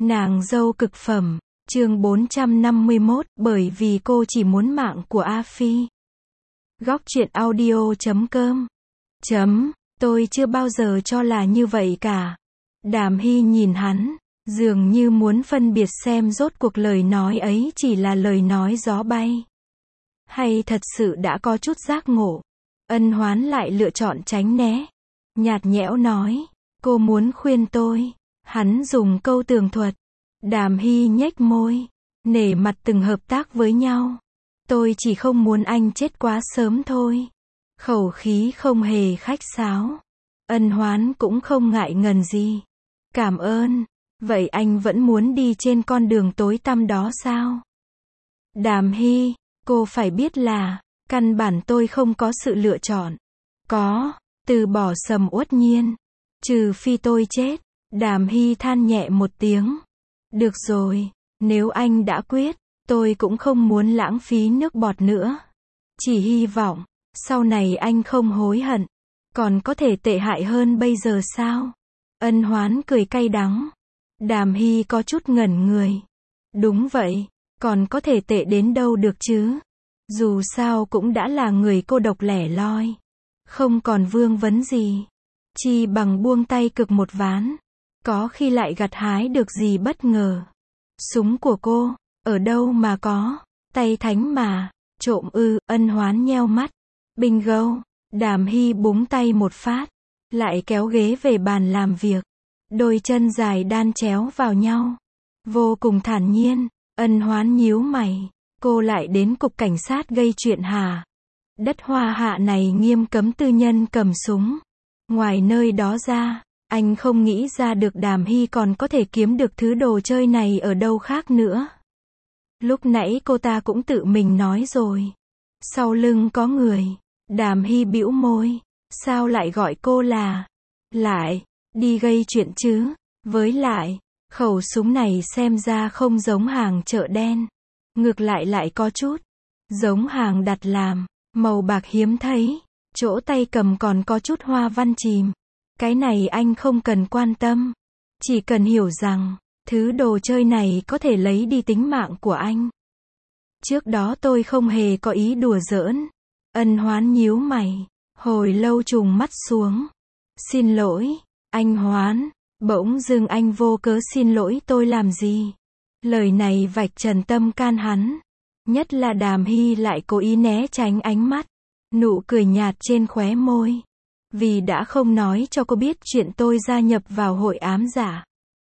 Nàng dâu cực phẩm, chương 451, bởi vì cô chỉ muốn mạng của A Phi. Góc truyện audio.com. Tôi chưa bao giờ cho là như vậy cả. Đàm Hy nhìn hắn, dường như muốn phân biệt xem rốt cuộc lời nói ấy chỉ là lời nói gió bay, hay thật sự đã có chút giác ngộ. Ân Hoán lại lựa chọn tránh né, nhạt nhẽo nói, cô muốn khuyên tôi. Hắn dùng câu tường thuật. Đàm Hy nhếch môi, nể mặt từng hợp tác với nhau. Tôi chỉ không muốn anh chết quá sớm thôi. Khẩu khí không hề khách sáo. Ân Hoán cũng không ngại ngần gì. Cảm ơn. Vậy anh vẫn muốn đi trên con đường tối tăm đó sao? Đàm Hy, cô phải biết là, căn bản tôi không có sự lựa chọn. Có, từ bỏ Sầm Uất Nhiên. Trừ phi tôi chết. Đàm Hy than nhẹ một tiếng. Được rồi, nếu anh đã quyết, tôi cũng không muốn lãng phí nước bọt nữa. Chỉ hy vọng, sau này anh không hối hận. Còn có thể tệ hại hơn bây giờ sao? Ân Hoán cười cay đắng. Đàm Hy có chút ngẩn người. Đúng vậy, còn có thể tệ đến đâu được chứ? Dù sao cũng đã là người cô độc lẻ loi. Không còn vương vấn gì. Chi bằng buông tay cực một ván. Có khi lại gặt hái được gì bất ngờ. Súng của cô, ở đâu mà có? Tay thánh mà, trộm ư? Ân Hoán nheo mắt. Bingo, Đàm Hy búng tay một phát, lại kéo ghế về bàn làm việc. Đôi chân dài đan chéo vào nhau. Vô cùng thản nhiên. Ân Hoán nhíu mày. Cô lại đến cục cảnh sát gây chuyện hả? Đất Hoa Hạ này nghiêm cấm tư nhân cầm súng. Ngoài nơi đó ra, anh không nghĩ ra được Đàm Hy còn có thể kiếm được thứ đồ chơi này ở đâu khác nữa. Lúc nãy cô ta cũng tự mình nói rồi. Sau lưng có người. Đàm Hy bĩu môi. Sao lại gọi cô là lại đi gây chuyện chứ? Với lại, khẩu súng này xem ra không giống hàng chợ đen. Ngược lại lại có chút giống hàng đặt làm, màu bạc hiếm thấy. Chỗ tay cầm còn có chút hoa văn chìm. Cái này anh không cần quan tâm. Chỉ cần hiểu rằng, thứ đồ chơi này có thể lấy đi tính mạng của anh. Trước đó tôi không hề có ý đùa giỡn. Ân Hoán nhíu mày. Hồi lâu trùng mắt xuống. Xin lỗi, anh Hoán. Bỗng dưng anh vô cớ xin lỗi tôi làm gì? Lời này vạch trần tâm can hắn. Nhất là Đàm Hy lại cố ý né tránh ánh mắt. Nụ cười nhạt trên khóe môi. Vì đã không nói cho cô biết chuyện tôi gia nhập vào hội ám giả.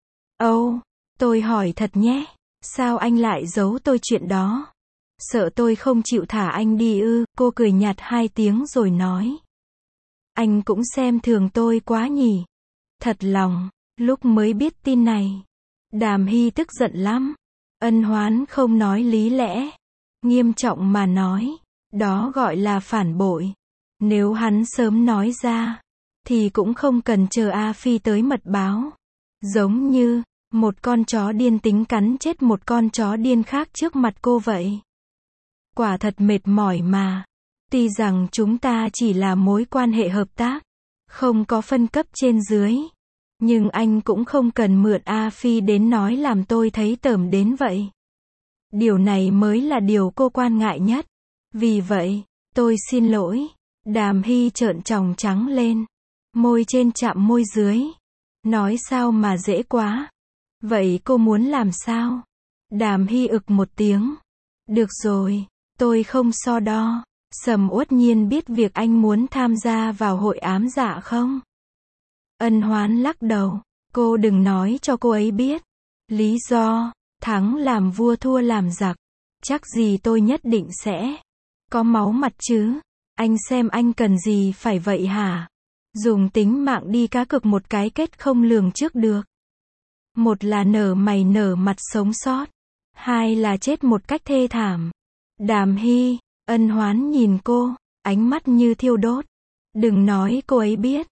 Tôi hỏi thật nhé. Sao anh lại giấu tôi chuyện đó? Sợ tôi không chịu thả anh đi ư? Cô cười nhạt 2 tiếng rồi nói. Anh cũng xem thường tôi quá nhỉ? Thật lòng, lúc mới biết tin này. Đàm Hy tức giận lắm. Ân Hoán không nói lý lẽ. Nghiêm trọng mà nói. Đó gọi là phản bội. Nếu hắn sớm nói ra, thì cũng không cần chờ A Phi tới mật báo. Giống như, một con chó điên tính cắn chết một con chó điên khác trước mặt cô vậy. Quả thật mệt mỏi mà. Tuy rằng chúng ta chỉ là mối quan hệ hợp tác, không có phân cấp trên dưới. Nhưng anh cũng không cần mượn A Phi đến nói làm tôi thấy tởm đến vậy. Điều này mới là điều cô quan ngại nhất. Vì vậy, tôi xin lỗi. Đàm Hy trợn tròng trắng lên. Môi trên chạm môi dưới. Nói sao mà dễ quá. Vậy cô muốn làm sao? Đàm Hy ực một tiếng. Được rồi, tôi không so đo. Sầm Uất Nhiên biết việc anh muốn tham gia vào hội ám dạ không? Ân Hoán lắc đầu. Cô đừng nói cho cô ấy biết. Lý do, thắng làm vua thua làm giặc. Chắc gì tôi nhất định sẽ có máu mặt chứ. Anh xem anh cần gì phải vậy hả? Dùng tính mạng đi cá cược một cái kết không lường trước được. Một là nở mày nở mặt sống sót. 2 là chết một cách thê thảm. Đàm Hy, Ân Hoán nhìn cô, ánh mắt như thiêu đốt. Đừng nói cô ấy biết.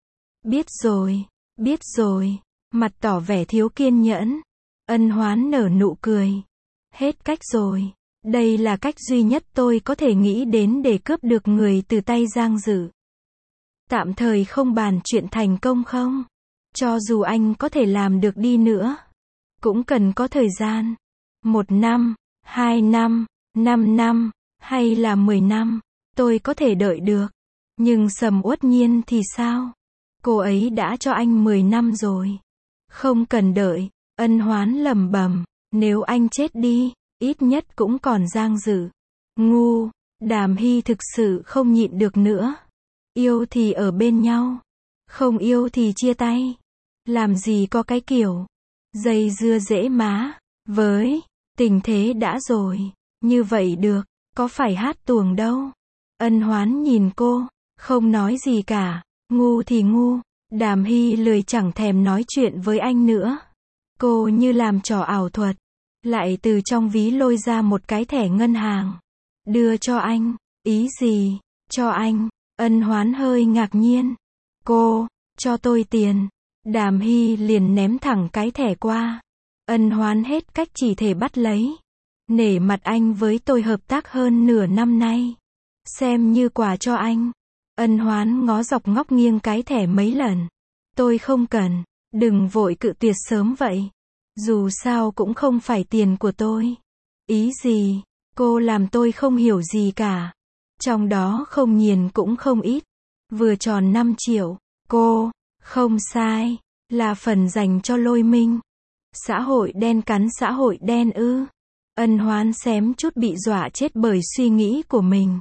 Biết rồi. Mặt tỏ vẻ thiếu kiên nhẫn. Ân Hoán nở nụ cười. Hết cách rồi. Đây là cách duy nhất tôi có thể nghĩ đến để cướp được người từ tay Giang Dử. Tạm thời không bàn chuyện thành công không? Cho dù anh có thể làm được đi nữa, cũng cần có thời gian. 1 năm, 2 năm, 5 năm, hay là 10 năm, tôi có thể đợi được. Nhưng Sầm Uất Nhiên thì sao? Cô ấy đã cho anh 10 năm rồi. Không cần đợi, Ân Hoán lẩm bẩm, nếu anh chết đi, ít nhất cũng còn Giang Dự. Ngu, Đàm Hy thực sự không nhịn được nữa. Yêu thì ở bên nhau, không yêu thì chia tay. Làm gì có cái kiểu dây dưa dễ má. Với tình thế đã rồi, như vậy được, có phải hát tuồng đâu. Ân Hoán nhìn cô, không nói gì cả. Ngu thì ngu. Đàm Hy lười chẳng thèm nói chuyện với anh nữa. Cô như làm trò ảo thuật, lại từ trong ví lôi ra một cái thẻ ngân hàng, đưa cho anh. Ý gì? Cho anh? Ân Hoán hơi ngạc nhiên. Cô, cho tôi tiền. Đàm Hy liền ném thẳng cái thẻ qua. Ân Hoán hết cách chỉ thể bắt lấy. Nể mặt anh với tôi hợp tác hơn nửa năm nay, xem như quà cho anh. Ân Hoán ngó dọc ngóc nghiêng cái thẻ mấy lần. Tôi không cần, đừng vội cự tuyệt sớm vậy. Dù sao cũng không phải tiền của tôi. Ý gì? Cô làm tôi không hiểu gì cả. Trong đó không nhiều cũng không ít. Vừa tròn 5 triệu. Cô, không sai, là phần dành cho Lôi Minh. Xã hội đen cắn xã hội đen ư? Ân Hoán xém chút bị dọa chết bởi suy nghĩ của mình.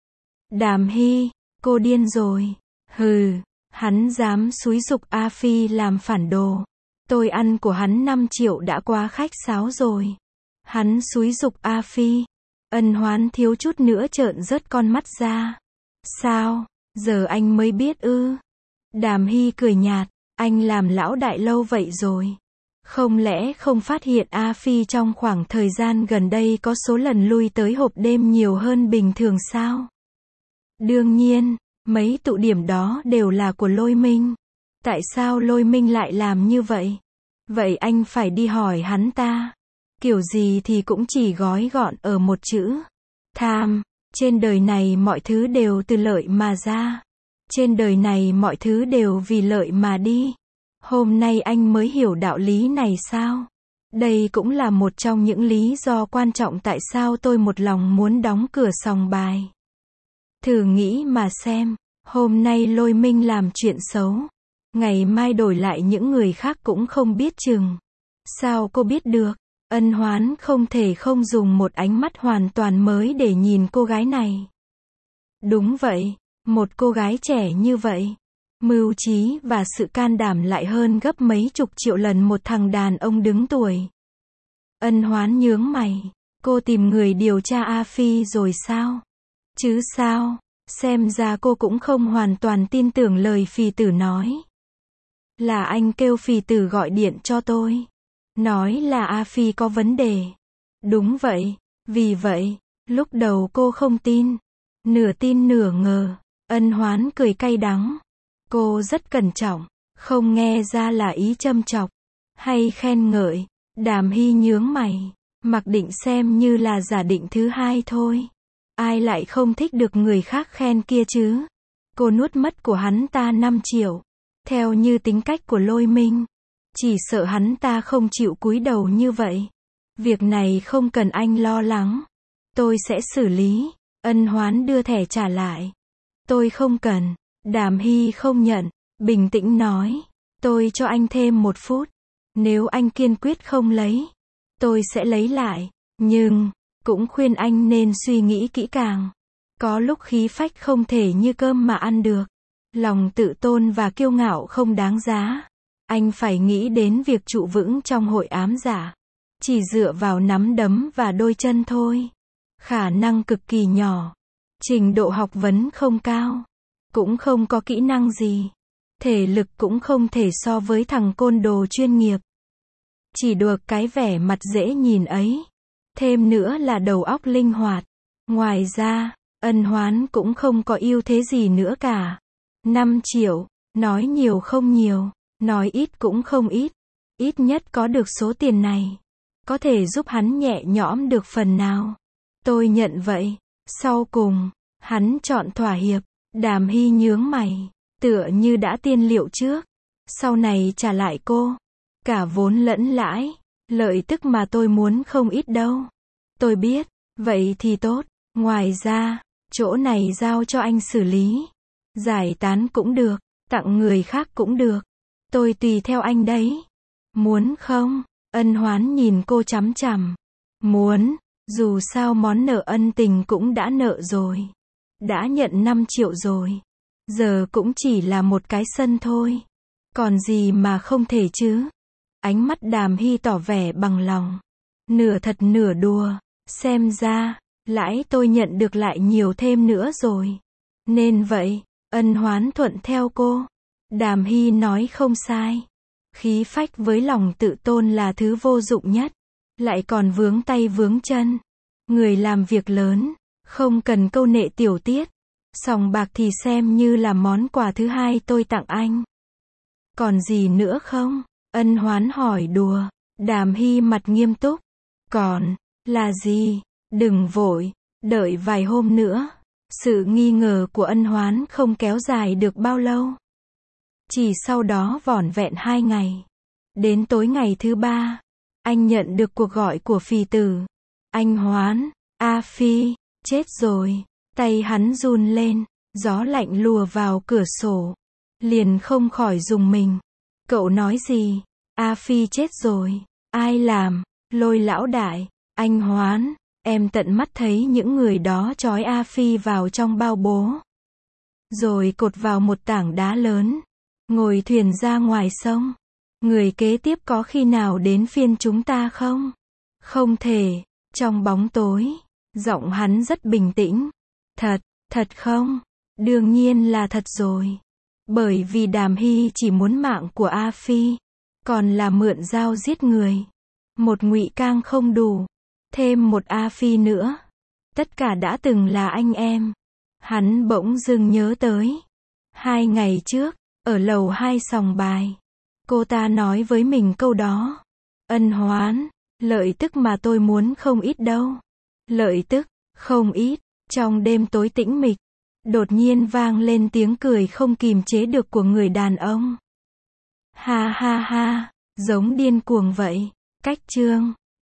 Đàm Hy, cô điên rồi. Hừ, hắn dám xúi giục A Phi làm phản đồ. Tôi ăn của hắn 5 triệu đã quá khách sáo rồi. Hắn xúi giục A Phi. Ân Hoán thiếu chút nữa trợn rớt con mắt ra. Sao, giờ anh mới biết ư? Đàm Hy cười nhạt, anh làm lão đại lâu vậy rồi. Không lẽ không phát hiện A Phi trong khoảng thời gian gần đây có số lần lui tới hộp đêm nhiều hơn bình thường sao? Đương nhiên, mấy tụ điểm đó đều là của Lôi Minh. Tại sao Lôi Minh lại làm như vậy? Vậy anh phải đi hỏi hắn ta. Kiểu gì thì cũng chỉ gói gọn ở một chữ. Tham. Trên đời này mọi thứ đều từ lợi mà ra. Trên đời này mọi thứ đều vì lợi mà đi. Hôm nay anh mới hiểu đạo lý này sao? Đây cũng là một trong những lý do quan trọng tại sao tôi một lòng muốn đóng cửa sòng bài. Thử nghĩ mà xem, hôm nay Lôi Minh làm chuyện xấu, ngày mai đổi lại những người khác cũng không biết chừng. Sao cô biết được? Ân Hoán không thể không dùng một ánh mắt hoàn toàn mới để nhìn cô gái này. Đúng vậy, một cô gái trẻ như vậy, mưu trí và sự can đảm lại hơn gấp mấy chục triệu lần một thằng đàn ông đứng tuổi. Ân Hoán nhướng mày, cô tìm người điều tra A Phi rồi sao? Chứ sao, xem ra cô cũng không hoàn toàn tin tưởng lời Phì Tử nói. Là anh kêu Phì Tử gọi điện cho tôi, nói là A Phi có vấn đề. Đúng vậy, vì vậy, lúc đầu cô không tin, nửa tin nửa ngờ. Ân Hoán cười cay đắng. Cô rất cẩn trọng, không nghe ra là ý châm chọc hay khen ngợi. Đàm Hy nhướng mày, mặc định xem như là giả định thứ hai thôi. Ai lại không thích được người khác khen kia chứ? Cô nuốt mất của hắn ta 5 triệu. Theo như tính cách của Lôi Minh, chỉ sợ hắn ta không chịu cúi đầu như vậy. Việc này không cần anh lo lắng. Tôi sẽ xử lý. Ân Hoán đưa thẻ trả lại. Tôi không cần. Đàm Hy không nhận, bình tĩnh nói. Tôi cho anh thêm 1 phút. Nếu anh kiên quyết không lấy, tôi sẽ lấy lại. Nhưng, cũng khuyên anh nên suy nghĩ kỹ càng. Có lúc khí phách không thể như cơm mà ăn được. Lòng tự tôn và kiêu ngạo không đáng giá. Anh phải nghĩ đến việc trụ vững trong hội ám giả. Chỉ dựa vào nắm đấm và đôi chân thôi. Khả năng cực kỳ nhỏ. Trình độ học vấn không cao. Cũng không có kỹ năng gì. Thể lực cũng không thể so với thằng côn đồ chuyên nghiệp. Chỉ được cái vẻ mặt dễ nhìn ấy. Thêm nữa là đầu óc linh hoạt. Ngoài ra, Ân Hoán cũng không có ưu thế gì nữa cả. 5 triệu, nói nhiều không nhiều, nói ít cũng không ít. Ít nhất có được số tiền này, có thể giúp hắn nhẹ nhõm được phần nào. Tôi nhận vậy. Sau cùng, hắn chọn thỏa hiệp. Đàm Hy nhướng mày, tựa như đã tiên liệu trước. Sau này trả lại cô cả vốn lẫn lãi. Lợi tức mà tôi muốn không ít đâu. Tôi biết, vậy thì tốt. Ngoài ra, chỗ này giao cho anh xử lý. Giải tán cũng được, tặng người khác cũng được. Tôi tùy theo anh đấy. Muốn không? Ân Hoán nhìn cô chằm chằm. Muốn, dù sao món nợ ân tình cũng đã nợ rồi. Đã nhận 5 triệu rồi. Giờ cũng chỉ là một cái sân thôi. Còn gì mà không thể chứ? Ánh mắt Đàm Hy tỏ vẻ bằng lòng. Nửa thật nửa đùa. Xem ra, lãi tôi nhận được lại nhiều thêm nữa rồi. Nên vậy, Ân Hoán thuận theo cô. Đàm Hy nói không sai. Khí phách với lòng tự tôn là thứ vô dụng nhất. Lại còn vướng tay vướng chân. Người làm việc lớn, không cần câu nệ tiểu tiết. Sòng bạc thì xem như là món quà thứ hai tôi tặng anh. Còn gì nữa không? Ân Hoán hỏi đùa. Đàm Hy mặt nghiêm túc. Còn, là gì? Đừng vội, đợi vài hôm nữa. Sự nghi ngờ của Ân Hoán không kéo dài được bao lâu. Chỉ sau đó vỏn vẹn 2 ngày. Đến tối ngày thứ 3, anh nhận được cuộc gọi của Phì Tử. Anh Hoán, A Phi, chết rồi. Tay hắn run lên, gió lạnh lùa vào cửa sổ. Liền không khỏi rùng mình. Cậu nói gì? A Phi chết rồi. Ai làm? Lôi lão đại. Anh Hoán, em tận mắt thấy những người đó trói A Phi vào trong bao bố. Rồi cột vào một tảng đá lớn. Ngồi thuyền ra ngoài sông. Người kế tiếp có khi nào đến phiên chúng ta không? Không thể. Trong bóng tối, giọng hắn rất bình tĩnh. Thật không? Đương nhiên là thật rồi. Bởi vì Đàm Hy chỉ muốn mạng của A Phi. Còn là mượn dao giết người. Một ngụy Cang không đủ. Thêm một A Phi nữa. Tất cả đã từng là anh em. Hắn bỗng dưng nhớ tới. 2 ngày trước, ở lầu 2 sòng bài. Cô ta nói với mình câu đó. Ân Hoán, lợi tức mà tôi muốn không ít đâu. Lợi tức, không ít. Trong đêm tối tĩnh mịch, đột nhiên vang lên tiếng cười không kìm chế được của người đàn ông. Ha ha ha, giống điên cuồng vậy. Cách chương